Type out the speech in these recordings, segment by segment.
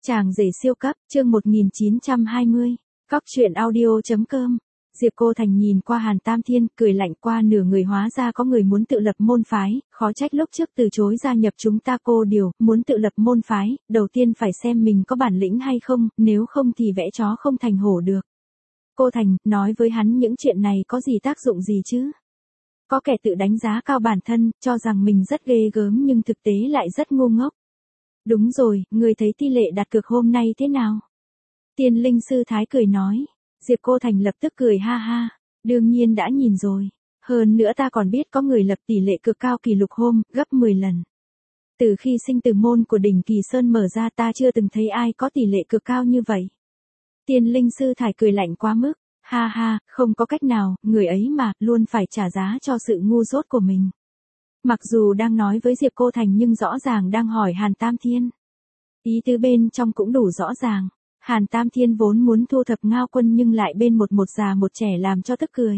Chàng rể siêu cấp, chương 1920, Cóc truyện audio.com. Diệp Cô Thành nhìn qua Hàn Tam Thiên, cười lạnh qua nửa người, hóa ra có người muốn tự lập môn phái, khó trách lúc trước từ chối gia nhập chúng ta. Cô điều, muốn tự lập môn phái, đầu tiên phải xem mình có bản lĩnh hay không, nếu không thì vẽ chó không thành hổ được. Cô Thành, nói với hắn những chuyện này có gì tác dụng gì chứ? Có kẻ tự đánh giá cao bản thân, cho rằng mình rất ghê gớm nhưng thực tế lại rất ngu ngốc. Đúng rồi, người thấy tỷ lệ đặt cược hôm nay thế nào? Tiên linh sư thái cười nói. Diệp Cô Thành lập tức cười ha ha. Đương nhiên đã nhìn rồi. Hơn nữa ta còn biết có người lập tỷ lệ cực cao kỷ lục hôm, gấp 10 lần. Từ khi sinh tử môn của đỉnh Kỳ Sơn mở ra ta chưa từng thấy ai có tỷ lệ cực cao như vậy. Tiên linh sư thái cười lạnh quá mức. Ha ha, không có cách nào, người ấy mà, luôn phải trả giá cho sự ngu dốt của mình. Mặc dù đang nói với Diệp Cô Thành nhưng rõ ràng đang hỏi Hàn Tam Thiên. Ý tứ bên trong cũng đủ rõ ràng. Hàn Tam Thiên vốn muốn thu thập Ngao Quân nhưng lại bên một già một trẻ làm cho tức cười.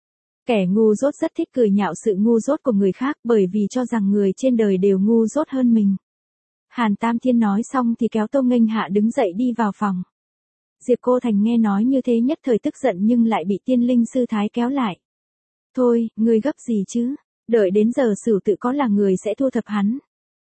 Kẻ ngu dốt rất thích cười nhạo sự ngu dốt của người khác bởi vì cho rằng người trên đời đều ngu dốt hơn mình. Hàn Tam Thiên nói xong thì kéo Tô Nghênh Hạ đứng dậy đi vào phòng. Diệp Cô Thành nghe nói như thế nhất thời tức giận nhưng lại bị tiên linh sư thái kéo lại. Thôi, ngươi gấp gì chứ? Đợi đến giờ Sửu tự có là người sẽ thu thập hắn.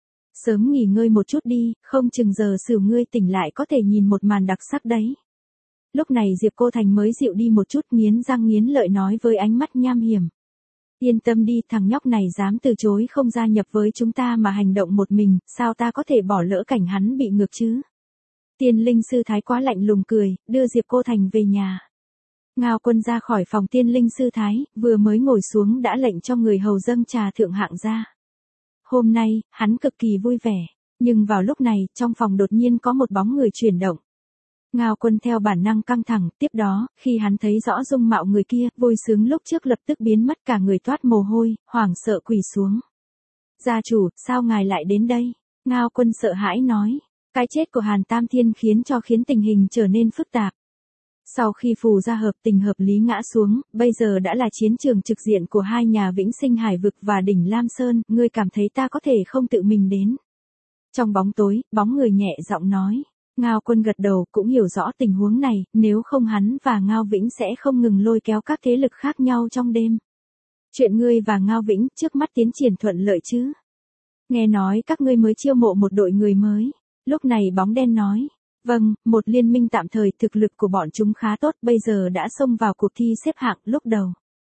Sớm nghỉ ngơi một chút đi, không chừng giờ Sửu ngươi tỉnh lại có thể nhìn một màn đặc sắc đấy. Lúc này Diệp Cô Thành mới dịu đi một chút, nghiến răng nghiến lợi nói với ánh mắt nham hiểm. Yên tâm đi, thằng nhóc này dám từ chối không gia nhập với chúng ta mà hành động một mình, sao ta có thể bỏ lỡ cảnh hắn bị ngược chứ? Tiên linh sư thái quá lạnh lùng cười, đưa Diệp Cô Thành về nhà. Ngao Quân ra khỏi phòng tiên linh sư thái, vừa mới ngồi xuống đã lệnh cho người hầu dâng trà thượng hạng ra. Hôm nay, hắn cực kỳ vui vẻ, nhưng vào lúc này, trong phòng đột nhiên có một bóng người chuyển động. Ngao Quân theo bản năng căng thẳng, tiếp đó, khi hắn thấy rõ dung mạo người kia, vui sướng lúc trước lập tức biến mất, cả người toát mồ hôi, hoảng sợ quỳ xuống. Gia chủ, sao ngài lại đến đây? Ngao Quân sợ hãi nói. Cái chết của Hàn Tam Thiên khiến tình hình trở nên phức tạp. Sau khi phù gia hợp tình hợp lý ngã xuống, bây giờ đã là chiến trường trực diện của hai nhà Vĩnh Sinh Hải Vực và đỉnh Lam Sơn, ngươi cảm thấy ta có thể không tự mình đến. Trong bóng tối, bóng người nhẹ giọng nói. Ngao Quân gật đầu cũng hiểu rõ tình huống này, nếu không hắn và Ngao Vĩnh sẽ không ngừng lôi kéo các thế lực khác nhau trong đêm. Chuyện ngươi và Ngao Vĩnh trước mắt tiến triển thuận lợi chứ? Nghe nói các ngươi mới chiêu mộ một đội người mới. Lúc này bóng đen nói. Vâng, một liên minh tạm thời, thực lực của bọn chúng khá tốt, bây giờ đã xông vào cuộc thi xếp hạng lúc đầu.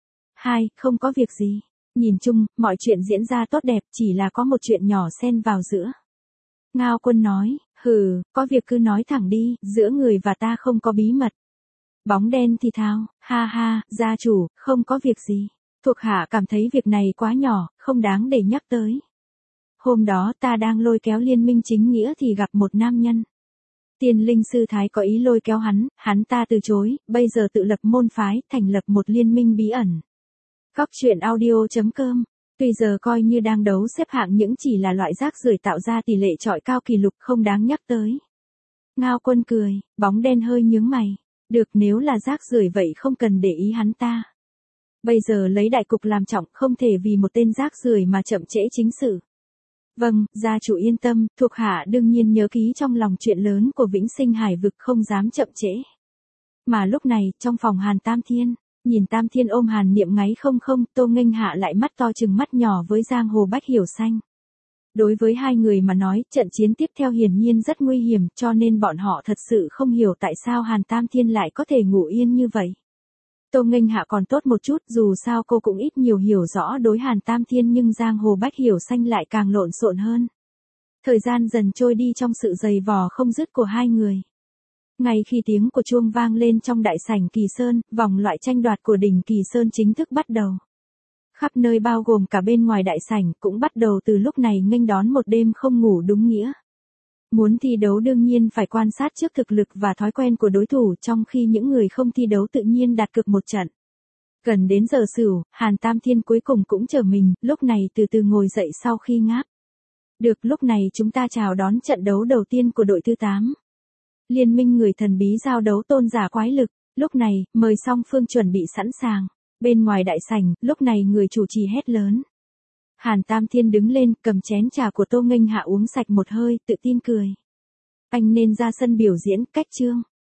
Không có việc gì. Nhìn chung, mọi chuyện diễn ra tốt đẹp, chỉ là có một chuyện nhỏ xen vào giữa. Ngao Quân nói, có việc cứ nói thẳng đi, giữa người và ta không có bí mật. Bóng đen thì thào, gia chủ, không có việc gì. Thuộc hạ cảm thấy việc này quá nhỏ, không đáng để nhắc tới. Hôm đó ta đang lôi kéo liên minh chính nghĩa thì gặp một nam nhân. Tiên linh sư thái có ý lôi kéo hắn ta từ chối, bây giờ tự lập môn phái, thành lập một liên minh bí ẩn. Cóc truyện audio.com. Tuy giờ coi như đang đấu xếp hạng những chỉ là loại rác rưởi tạo ra tỷ lệ chọi cao kỷ lục không đáng nhắc tới. Ngao Quân cười, bóng đen hơi nhướng mày. Được, nếu là rác rưởi vậy không cần để ý hắn ta. Bây giờ lấy đại cục làm trọng, không thể vì một tên rác rưởi mà chậm trễ chính sự. Vâng, gia chủ yên tâm, thuộc hạ đương nhiên nhớ ký trong lòng, chuyện lớn của Vĩnh Sinh Hải Vực không dám chậm trễ. Mà lúc này, trong phòng Hàn Tam Thiên, nhìn Tam Thiên ôm Hàn Niệm ngáy không, Tô Nghênh Hạ lại mắt to chừng mắt nhỏ với giang hồ Bách Hiểu Xanh. Đối với hai người mà nói, trận chiến tiếp theo hiển nhiên rất nguy hiểm, cho nên bọn họ thật sự không hiểu tại sao Hàn Tam Thiên lại có thể ngủ yên như vậy. Tô Nghênh Hạ còn tốt một chút, dù sao cô cũng ít nhiều hiểu rõ đối Hàn Tam Thiên, nhưng giang hồ Bách Hiểu Xanh lại càng lộn xộn hơn. Thời gian dần trôi đi trong sự giày vò không dứt của hai người. Ngay khi tiếng của chuông vang lên trong đại sảnh Kỳ Sơn, vòng loại tranh đoạt của đỉnh Kỳ Sơn chính thức bắt đầu. Khắp nơi bao gồm cả bên ngoài đại sảnh cũng bắt đầu từ lúc này nghênh đón một đêm không ngủ đúng nghĩa. Muốn thi đấu đương nhiên phải quan sát trước thực lực và thói quen của đối thủ, trong khi những người không thi đấu tự nhiên đặt cược một trận. Gần đến giờ Sửu, Hàn Tam Thiên cuối cùng cũng trở mình, lúc này từ từ ngồi dậy sau khi ngáp. Được, lúc này chúng ta chào đón trận đấu đầu tiên của đội thứ 8. Liên minh người thần bí giao đấu tôn giả quái lực. Lúc này, mời song phương chuẩn bị sẵn sàng. Bên ngoài đại sảnh, lúc này người chủ trì hét lớn. Hàn Tam Thiên đứng lên, cầm chén trà của Tô Nghênh Hạ uống sạch một hơi, tự tin cười. Anh nên ra sân biểu diễn, cách chương.